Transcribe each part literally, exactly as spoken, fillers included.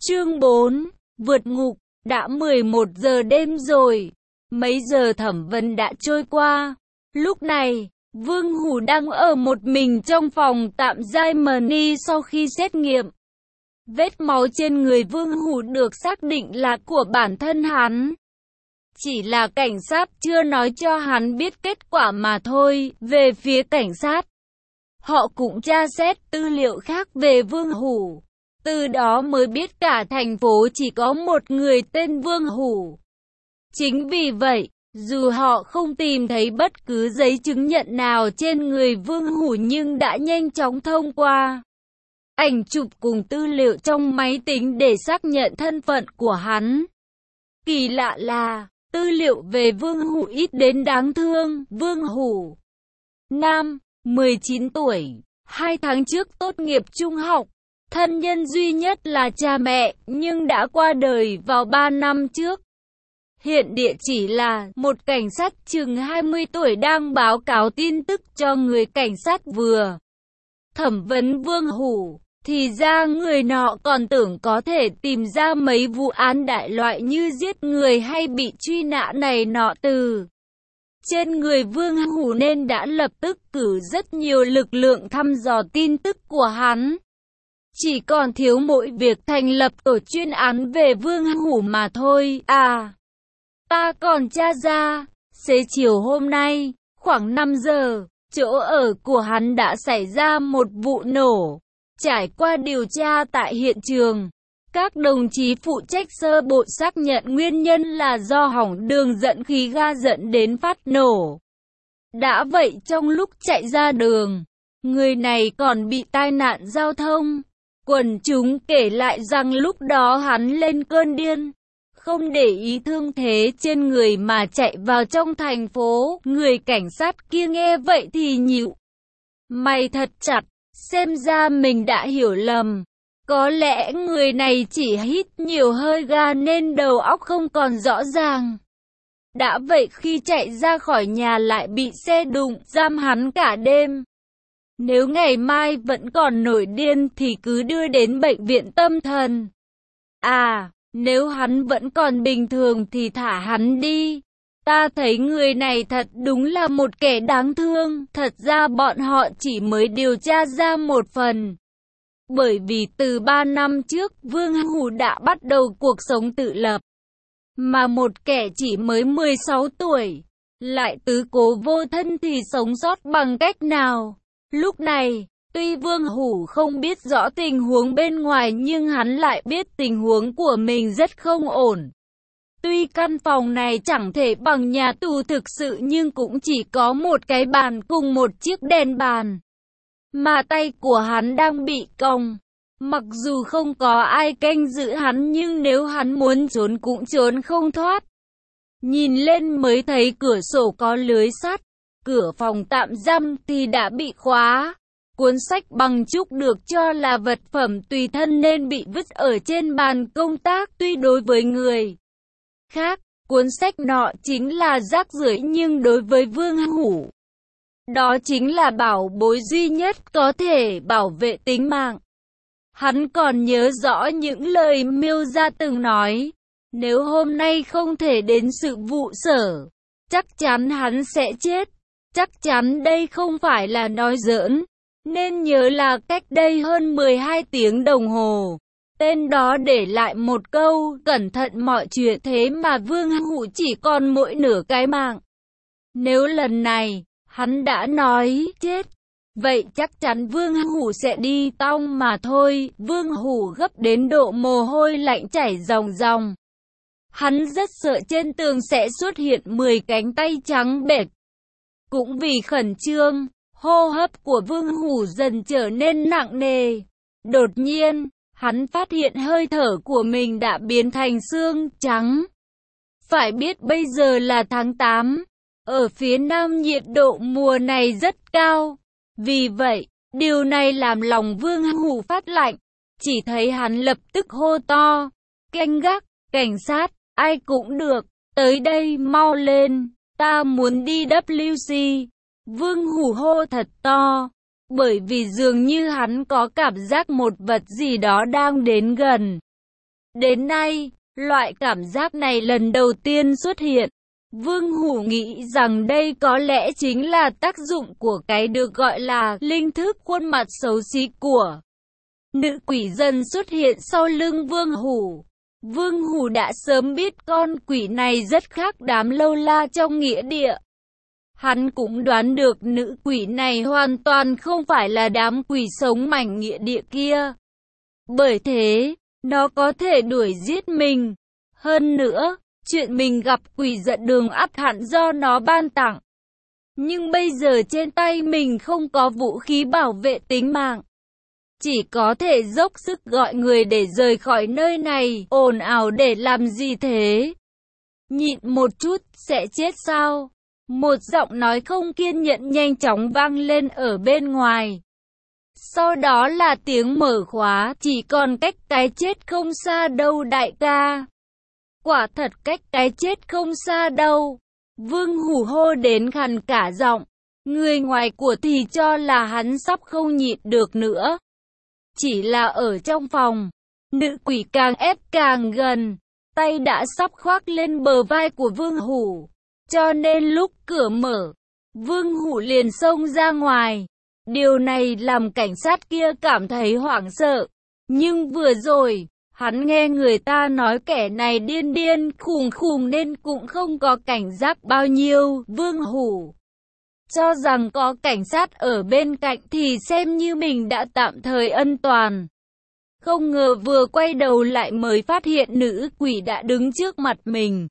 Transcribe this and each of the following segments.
Chương bốn. Vượt ngục. Đã mười một giờ đêm rồi. Mấy giờ thẩm vấn đã trôi qua. Lúc này, Vương Hủ đang ở một mình trong phòng tạm giam ni sau khi xét nghiệm. Vết máu trên người Vương Hủ được xác định là của bản thân hắn. Chỉ là cảnh sát chưa nói cho hắn biết kết quả mà thôi. Về phía cảnh sát, họ cũng tra xét tư liệu khác về Vương Hủ. Từ đó mới biết cả thành phố chỉ có một người tên Vương Hủ. Chính vì vậy, dù họ không tìm thấy bất cứ giấy chứng nhận nào trên người Vương Hủ nhưng đã nhanh chóng thông qua ảnh chụp cùng tư liệu trong máy tính để xác nhận thân phận của hắn. Kỳ lạ là, tư liệu về Vương Hủ ít đến đáng thương. Vương Hủ, nam, mười chín tuổi, hai tháng trước tốt nghiệp trung học. Thân nhân duy nhất là cha mẹ, nhưng đã qua đời vào ba năm trước. Hiện địa chỉ là một cảnh sát chừng hai mươi tuổi đang báo cáo tin tức cho người cảnh sát vừa thẩm vấn Vương Hủ. Thì ra người nọ còn tưởng có thể tìm ra mấy vụ án đại loại như giết người hay bị truy nã này nọ từ trên người Vương Hủ nên đã lập tức cử rất nhiều lực lượng thăm dò tin tức của hắn. Chỉ còn thiếu mỗi việc thành lập tổ chuyên án về Vương Hủ mà thôi. À, ta còn tra ra, xế chiều hôm nay, khoảng năm giờ, chỗ ở của hắn đã xảy ra một vụ nổ. Trải qua điều tra tại hiện trường, các đồng chí phụ trách sơ bộ xác nhận nguyên nhân là do hỏng đường dẫn khí ga dẫn đến phát nổ. Đã vậy trong lúc chạy ra đường, người này còn bị tai nạn giao thông. Quần chúng kể lại rằng lúc đó hắn lên cơn điên, không để ý thương thế trên người mà chạy vào trong thành phố. Người cảnh sát kia nghe vậy thì nhíu mày thật chặt, xem ra mình đã hiểu lầm. Có lẽ người này chỉ hít nhiều hơi ga nên đầu óc không còn rõ ràng. Đã vậy khi chạy ra khỏi nhà lại bị xe đụng, giam hắn cả đêm. Nếu ngày mai vẫn còn nổi điên thì cứ đưa đến bệnh viện tâm thần. À, nếu hắn vẫn còn bình thường thì thả hắn đi. Ta thấy người này thật đúng là một kẻ đáng thương. Thật ra bọn họ chỉ mới điều tra ra một phần. Bởi vì từ ba năm trước, Vương Hủ đã bắt đầu cuộc sống tự lập. Mà một kẻ chỉ mới mười sáu tuổi, lại tứ cố vô thân thì sống sót bằng cách nào? Lúc này, tuy Vương Hủ không biết rõ tình huống bên ngoài nhưng hắn lại biết tình huống của mình rất không ổn. Tuy căn phòng này chẳng thể bằng nhà tù thực sự nhưng cũng chỉ có một cái bàn cùng một chiếc đèn bàn. Mà tay của hắn đang bị còng. Mặc dù không có ai canh giữ hắn nhưng nếu hắn muốn trốn cũng trốn không thoát. Nhìn lên mới thấy cửa sổ có lưới sắt. Cửa phòng tạm giam thì đã bị khóa. Cuốn sách bằng trúc được cho là vật phẩm tùy thân nên bị vứt ở trên bàn công tác. Tuy đối với người khác, cuốn sách nọ chính là rác rưởi nhưng đối với Vương Hủ, đó chính là bảo bối duy nhất có thể bảo vệ tính mạng. Hắn còn nhớ rõ những lời Miêu Gia từng nói, nếu hôm nay không thể đến sự vụ sở, chắc chắn hắn sẽ chết. Chắc chắn đây không phải là nói giỡn, nên nhớ là cách đây hơn mười hai tiếng đồng hồ. Tên đó để lại một câu, cẩn thận mọi chuyện, thế mà Vương Hủ chỉ còn mỗi nửa cái mạng. Nếu lần này, hắn đã nói chết, vậy chắc chắn Vương Hủ sẽ đi tong mà thôi. Vương Hủ gấp đến độ mồ hôi lạnh chảy ròng ròng. Hắn rất sợ trên tường sẽ xuất hiện mười cánh tay trắng bệch. Cũng vì khẩn trương, hô hấp của Vương Hủ dần trở nên nặng nề. Đột nhiên, hắn phát hiện hơi thở của mình đã biến thành xương trắng. Phải biết bây giờ là tháng tám, ở phía Nam nhiệt độ mùa này rất cao. Vì vậy, điều này làm lòng Vương Hủ phát lạnh. Chỉ thấy hắn lập tức hô to, canh gác, cảnh sát, ai cũng được, tới đây mau lên. Ta muốn đi W C. Vương Hủ hô thật to, bởi vì dường như hắn có cảm giác một vật gì đó đang đến gần. Đến nay, loại cảm giác này lần đầu tiên xuất hiện. Vương Hủ nghĩ rằng đây có lẽ chính là tác dụng của cái được gọi là linh thức khuôn mặt xấu xí của nữ quỷ dần xuất hiện sau lưng Vương Hủ. Vương Hủ đã sớm biết con quỷ này rất khác đám lâu la trong nghĩa địa. Hắn cũng đoán được nữ quỷ này hoàn toàn không phải là đám quỷ sống mảnh nghĩa địa kia. Bởi thế, nó có thể đuổi giết mình. Hơn nữa, chuyện mình gặp quỷ giận đường ắt hẳn do nó ban tặng. Nhưng bây giờ trên tay mình không có vũ khí bảo vệ tính mạng. Chỉ có thể dốc sức gọi người để rời khỏi nơi này. Ồn ào để làm gì thế? Nhịn một chút sẽ chết sao? Một giọng nói không kiên nhẫn nhanh chóng vang lên ở bên ngoài. Sau đó là tiếng mở khóa. Chỉ còn cách cái chết không xa đâu đại ca. Quả thật cách cái chết không xa đâu. Vương Hủ hô đến khàn cả giọng. Người ngoài của thì cho là hắn sắp không nhịn được nữa. Chỉ là ở trong phòng, nữ quỷ càng ép càng gần, tay đã sắp khoác lên bờ vai của Vương Hủ. Cho nên lúc cửa mở, Vương Hủ liền xông ra ngoài. Điều này làm cảnh sát kia cảm thấy hoảng sợ. Nhưng vừa rồi, hắn nghe người ta nói kẻ này điên điên khùng khùng nên cũng không có cảnh giác bao nhiêu. Vương Hủ cho rằng có cảnh sát ở bên cạnh thì xem như mình đã tạm thời an toàn. Không ngờ vừa quay đầu lại mới phát hiện nữ quỷ đã đứng trước mặt mình.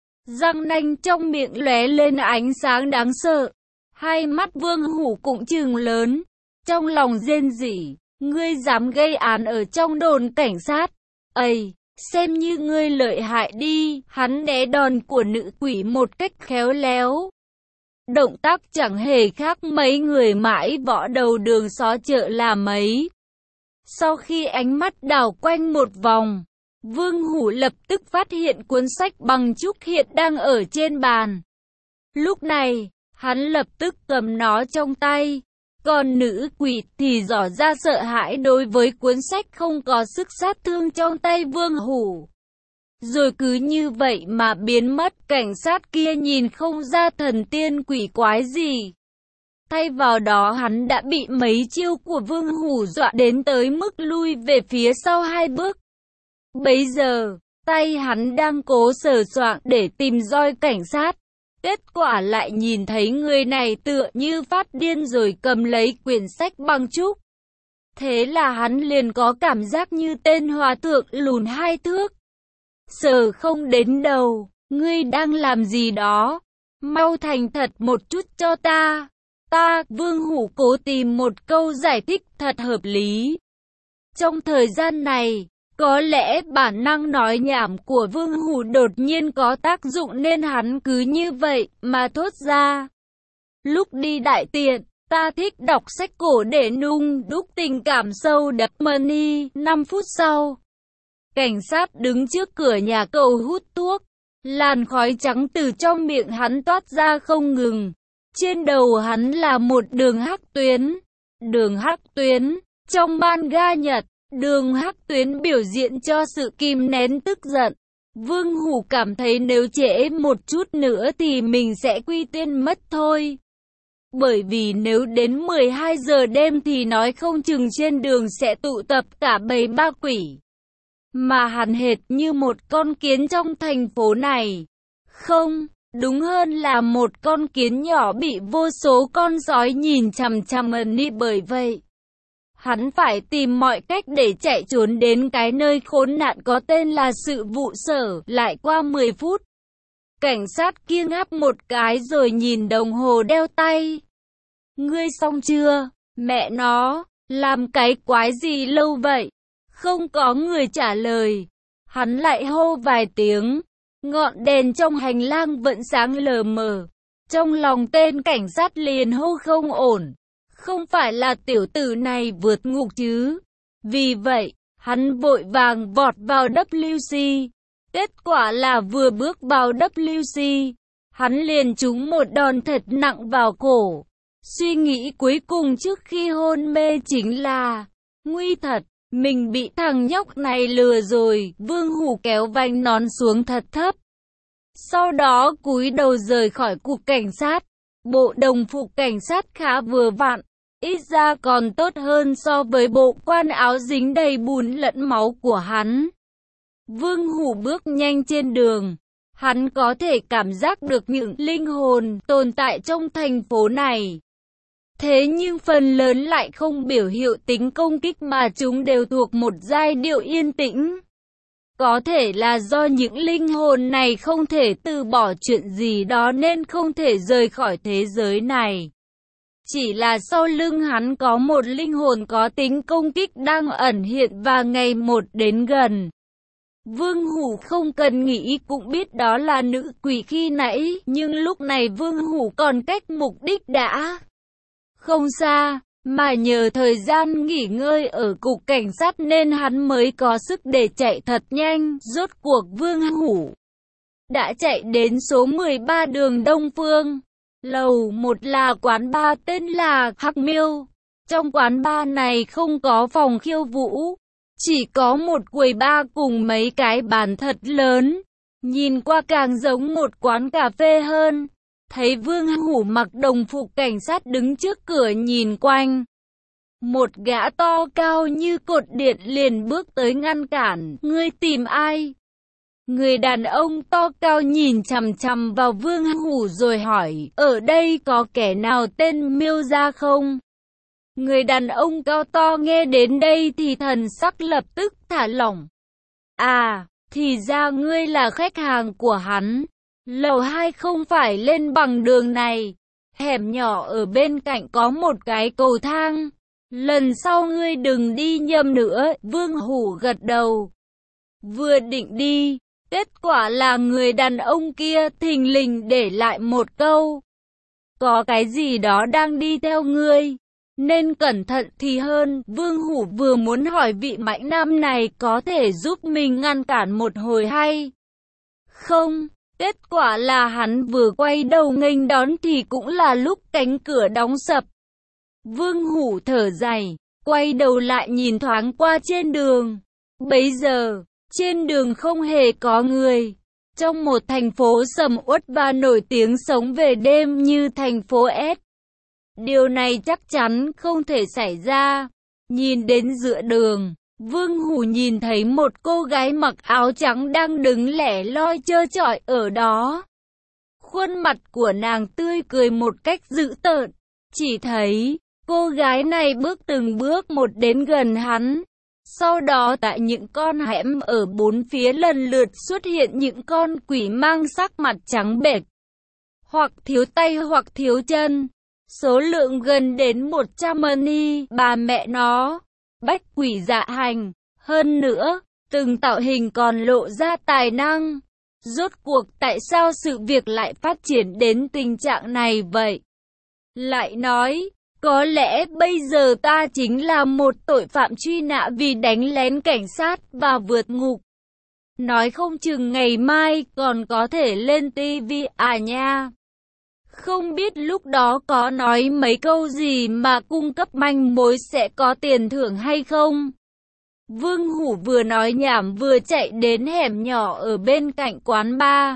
Răng nanh trong miệng lóe lên ánh sáng đáng sợ. Hai mắt Vương Hủ cũng trừng lớn. Trong lòng rên rỉ, ngươi dám gây án ở trong đồn cảnh sát. Ây, xem như ngươi lợi hại đi. Hắn né đòn của nữ quỷ một cách khéo léo. Động tác chẳng hề khác mấy người mãi võ đầu đường xó chợ là mấy. Sau khi ánh mắt đảo quanh một vòng, Vương Hủ lập tức phát hiện cuốn sách bằng trúc hiện đang ở trên bàn. Lúc này, hắn lập tức cầm nó trong tay. Còn nữ quỷ thì tỏ ra sợ hãi đối với cuốn sách không có sức sát thương trong tay Vương Hủ. Rồi cứ như vậy mà biến mất. Cảnh sát kia nhìn không ra thần tiên quỷ quái gì. Thay vào đó hắn đã bị mấy chiêu của Vương Hủ dọa đến tới mức lui về phía sau hai bước. Bấy giờ, tay hắn đang cố sờ soạng để tìm roi cảnh sát. Kết quả lại nhìn thấy người này tựa như phát điên rồi cầm lấy quyển sách bằng trúc. Thế là hắn liền có cảm giác như tên hòa thượng lùn hai thước. Sờ không đến đầu, ngươi đang làm gì đó? Mau thành thật một chút cho ta. Ta, Vương Hủ cố tìm một câu giải thích thật hợp lý. Trong thời gian này, có lẽ bản năng nói nhảm của Vương Hủ đột nhiên có tác dụng nên hắn cứ như vậy mà thốt ra. Lúc đi đại tiện, ta thích đọc sách cổ để nung đúc tình cảm sâu đậm. Money, năm phút sau, cảnh sát đứng trước cửa nhà cầu hút thuốc. Làn khói trắng từ trong miệng hắn toát ra không ngừng. Trên đầu hắn là một đường hắc tuyến. Đường hắc tuyến, trong manga Nhật, đường hắc tuyến biểu diễn cho sự kìm nén tức giận. Vương Hủ cảm thấy nếu trễ một chút nữa thì mình sẽ quy tiên mất thôi. Bởi vì nếu đến mười hai giờ đêm thì nói không chừng trên đường sẽ tụ tập cả bầy ma quỷ. Mà hắn hệt như một con kiến trong thành phố này. Không, đúng hơn là một con kiến nhỏ bị vô số con sói nhìn chằm chằm ẩn đi. Bởi vậy, hắn phải tìm mọi cách để chạy trốn đến cái nơi khốn nạn có tên là sự vụ sở. Lại qua mười phút, cảnh sát kia ngáp một cái rồi nhìn đồng hồ đeo tay. Ngươi xong chưa? Mẹ nó, làm cái quái gì lâu vậy? Không có người trả lời. Hắn lại hô vài tiếng. Ngọn đèn trong hành lang vẫn sáng lờ mờ. Trong lòng tên cảnh sát liền hô không ổn. Không phải là tiểu tử này vượt ngục chứ? Vì vậy, hắn vội vàng vọt vào W C. Kết quả là vừa bước vào W C, hắn liền trúng một đòn thật nặng vào cổ. Suy nghĩ cuối cùng trước khi hôn mê chính là, nguy thật, Mình bị thằng nhóc này lừa rồi. Vương Hủ kéo vành nón xuống thật thấp. Sau đó cúi đầu rời khỏi cục cảnh sát. Bộ đồng phục cảnh sát khá vừa vặn. Ít ra còn tốt hơn so với bộ quan áo dính đầy bùn lẫn máu của hắn. Vương Hủ bước nhanh trên đường. Hắn có thể cảm giác được những linh hồn tồn tại trong thành phố này. Thế nhưng phần lớn lại không biểu hiện tính công kích mà chúng đều thuộc một giai điệu yên tĩnh. Có thể là do những linh hồn này không thể từ bỏ chuyện gì đó nên không thể rời khỏi thế giới này. Chỉ là sau lưng hắn có một linh hồn có tính công kích đang ẩn hiện và ngày một đến gần. Vương Hủ không cần nghĩ cũng biết đó là nữ quỷ khi nãy, nhưng lúc này Vương Hủ còn cách mục đích đã không xa, mà nhờ thời gian nghỉ ngơi ở cục cảnh sát nên hắn mới có sức để chạy thật nhanh. Rốt cuộc Vương Hủ đã chạy đến số mười ba đường Đông Phương. Lầu một là quán bar tên là Hắc Miêu. Trong quán bar này không có phòng khiêu vũ, chỉ có một quầy bar cùng mấy cái bàn thật lớn. Nhìn qua càng giống một quán cà phê hơn. Thấy Vương Hủ mặc đồng phục cảnh sát đứng trước cửa nhìn quanh. Một gã to cao như cột điện liền bước tới ngăn cản. Ngươi tìm ai? Người đàn ông to cao nhìn chằm chằm vào Vương Hủ rồi hỏi, ở đây có kẻ nào tên Miêu Gia không? Người đàn ông cao to nghe đến đây thì thần sắc lập tức thả lỏng. À, thì ra ngươi là khách hàng của hắn. Lầu hai không phải lên bằng đường này. Hẻm nhỏ ở bên cạnh có một cái cầu thang. Lần sau ngươi đừng đi nhầm nữa. Vương Hủ gật đầu. Vừa định đi, kết quả là người đàn ông kia thình lình để lại một câu. Có cái gì đó đang đi theo ngươi, nên cẩn thận thì hơn. Vương Hủ vừa muốn hỏi vị mãnh nam này có thể giúp mình ngăn cản một hồi hay không. Kết quả là hắn vừa quay đầu nghênh đón thì cũng là lúc cánh cửa đóng sập. Vương Hủ thở dài, quay đầu lại nhìn thoáng qua trên đường. Bấy giờ, trên đường không hề có người. Trong một thành phố sầm uất và nổi tiếng sống về đêm như thành phố S, điều này chắc chắn không thể xảy ra. Nhìn đến giữa đường, Vương Hủ nhìn thấy một cô gái mặc áo trắng đang đứng lẻ loi trơ trọi ở đó. Khuôn mặt của nàng tươi cười một cách dữ tợn. Chỉ thấy cô gái này bước từng bước một đến gần hắn. Sau đó tại những con hẻm ở bốn phía lần lượt xuất hiện những con quỷ mang sắc mặt trắng bệch, hoặc thiếu tay hoặc thiếu chân. Số lượng gần đến một trăm ni, bà mẹ nó, bách quỷ dạ hành. Hơn nữa, từng tạo hình còn lộ ra tài năng. Rốt cuộc tại sao sự việc lại phát triển đến tình trạng này vậy? Lại nói, có lẽ bây giờ ta chính là một tội phạm truy nã vì đánh lén cảnh sát và vượt ngục. Nói không chừng ngày mai còn có thể lên ti vi à nha. Không biết lúc đó có nói mấy câu gì mà cung cấp manh mối sẽ có tiền thưởng hay không? Vương Hủ vừa nói nhảm vừa chạy đến hẻm nhỏ ở bên cạnh quán bar.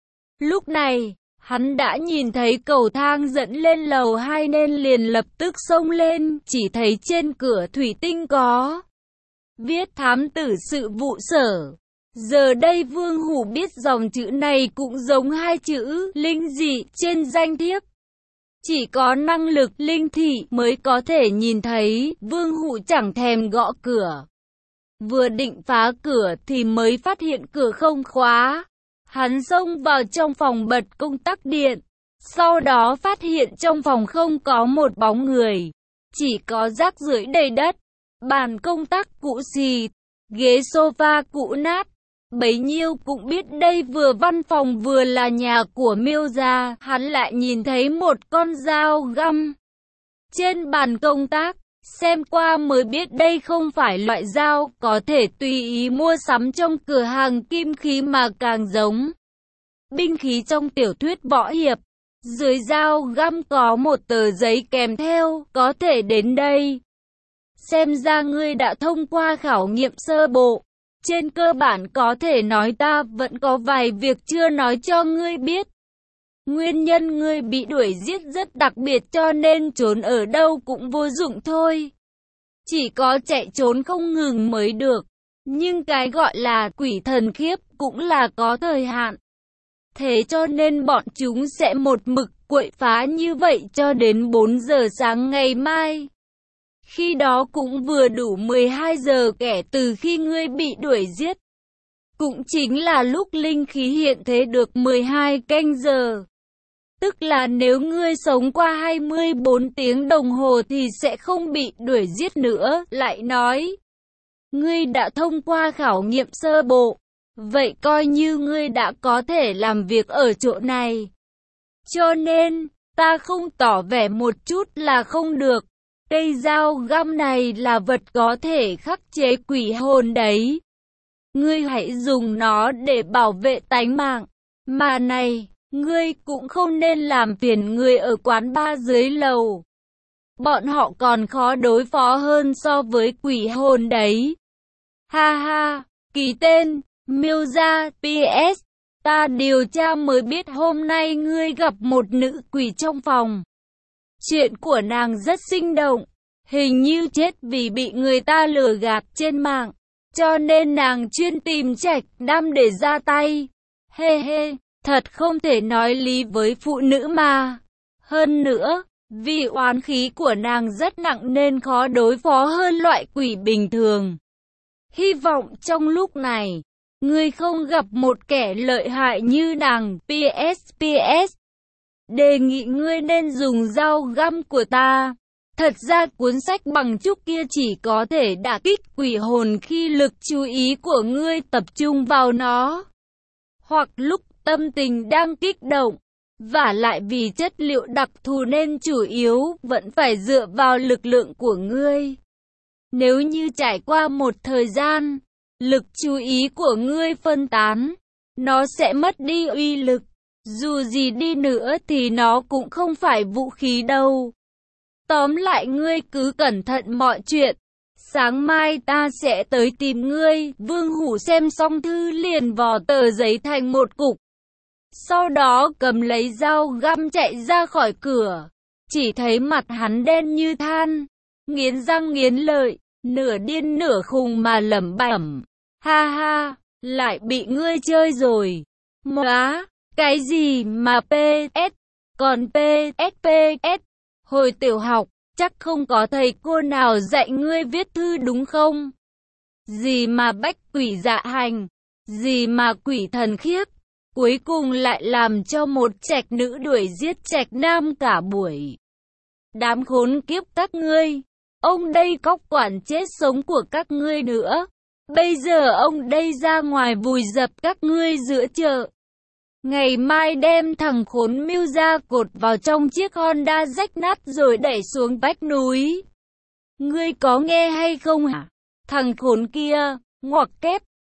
Lúc này, hắn đã nhìn thấy cầu thang dẫn lên lầu hai nên liền lập tức xông lên, chỉ thấy trên cửa thủy tinh có viết thám tử sự vụ sở. Giờ đây Vương Hủ biết dòng chữ này cũng giống hai chữ linh dị trên danh thiếp. Chỉ có năng lực linh thị mới có thể nhìn thấy. Vương Hủ chẳng thèm gõ cửa. Vừa định phá cửa thì mới phát hiện cửa không khóa. Hắn xông vào trong phòng bật công tắc điện. Sau đó phát hiện trong phòng không có một bóng người. Chỉ có rác rưởi đầy đất. Bàn công tắc cũ xì. Ghế sofa cũ nát. Bấy nhiêu cũng biết đây vừa văn phòng vừa là nhà của Miêu Gia. Hắn lại nhìn thấy một con dao găm trên bàn công tác. Xem qua mới biết đây không phải loại dao có thể tùy ý mua sắm trong cửa hàng kim khí mà càng giống binh khí trong tiểu thuyết võ hiệp. Dưới dao găm có một tờ giấy kèm theo, có thể đến đây xem ra ngươi đã thông qua khảo nghiệm sơ bộ. Trên cơ bản có thể nói ta vẫn có vài việc chưa nói cho ngươi biết. Nguyên nhân ngươi bị đuổi giết rất đặc biệt cho nên trốn ở đâu cũng vô dụng thôi. Chỉ có chạy trốn không ngừng mới được. Nhưng cái gọi là quỷ thần khiếp cũng là có thời hạn. Thế cho nên bọn chúng sẽ một mực quậy phá như vậy cho đến bốn giờ sáng ngày mai. Khi đó cũng vừa đủ mười hai giờ kể từ khi ngươi bị đuổi giết. Cũng chính là lúc linh khí hiện thế được mười hai canh giờ. Tức là nếu ngươi sống qua hai mươi bốn tiếng đồng hồ thì sẽ không bị đuổi giết nữa. Lại nói, ngươi đã thông qua khảo nghiệm sơ bộ. Vậy coi như ngươi đã có thể làm việc ở chỗ này. Cho nên, ta không tỏ vẻ một chút là không được. Cây dao găm này là vật có thể khắc chế quỷ hồn đấy. Ngươi hãy dùng nó để bảo vệ tánh mạng. Mà này, ngươi cũng không nên làm phiền người ở quán bar dưới lầu. Bọn họ còn khó đối phó hơn so với quỷ hồn đấy. Ha ha, ký tên, miêu ra, pê ét. Ta điều tra mới biết hôm nay ngươi gặp một nữ quỷ trong phòng. Chuyện của nàng rất sinh động. Hình như chết vì bị người ta lừa gạt trên mạng. Cho nên nàng chuyên tìm Trạch Nam để ra tay. Hê hê, thật không thể nói lý với phụ nữ mà. Hơn nữa, vì oán khí của nàng rất nặng nên khó đối phó hơn loại quỷ bình thường. Hy vọng trong lúc này, ngươi không gặp một kẻ lợi hại như nàng. pê ét pê ét. Đề nghị ngươi nên dùng dao găm của ta. Thật ra cuốn sách bằng trúc kia chỉ có thể đả kích quỷ hồn khi lực chú ý của ngươi tập trung vào nó. Hoặc lúc tâm tình đang kích động. Vả lại vì chất liệu đặc thù nên chủ yếu vẫn phải dựa vào lực lượng của ngươi. Nếu như trải qua một thời gian, lực chú ý của ngươi phân tán, nó sẽ mất đi uy lực. Dù gì đi nữa thì nó cũng không phải vũ khí đâu. Tóm lại ngươi cứ cẩn thận mọi chuyện. Sáng mai ta sẽ tới tìm ngươi. Vương Hủ xem xong thư liền vò tờ giấy thành một cục. Sau đó cầm lấy dao găm chạy ra khỏi cửa. Chỉ thấy mặt hắn đen như than. Nghiến răng nghiến lợi. Nửa điên nửa khùng mà lẩm bẩm. Ha ha, lại bị ngươi chơi rồi. Móa, cái gì mà pê ét, còn pê ét pê ét. Hồi tiểu học, chắc không có thầy cô nào dạy ngươi viết thư đúng không? Gì mà bách quỷ dạ hành, gì mà quỷ thần khiếp. Cuối cùng lại làm cho một trạch nữ đuổi giết trạch nam cả buổi. Đám khốn kiếp các ngươi. Ông đây cóc quản chết sống của các ngươi nữa. Bây giờ ông đây ra ngoài vùi dập các ngươi giữa chợ. Ngày mai đem thằng khốn Miêu ra cột vào trong chiếc Honda rách nát rồi đẩy xuống vách núi. Ngươi có nghe hay không hả? Thằng khốn kia, ngoặc kép.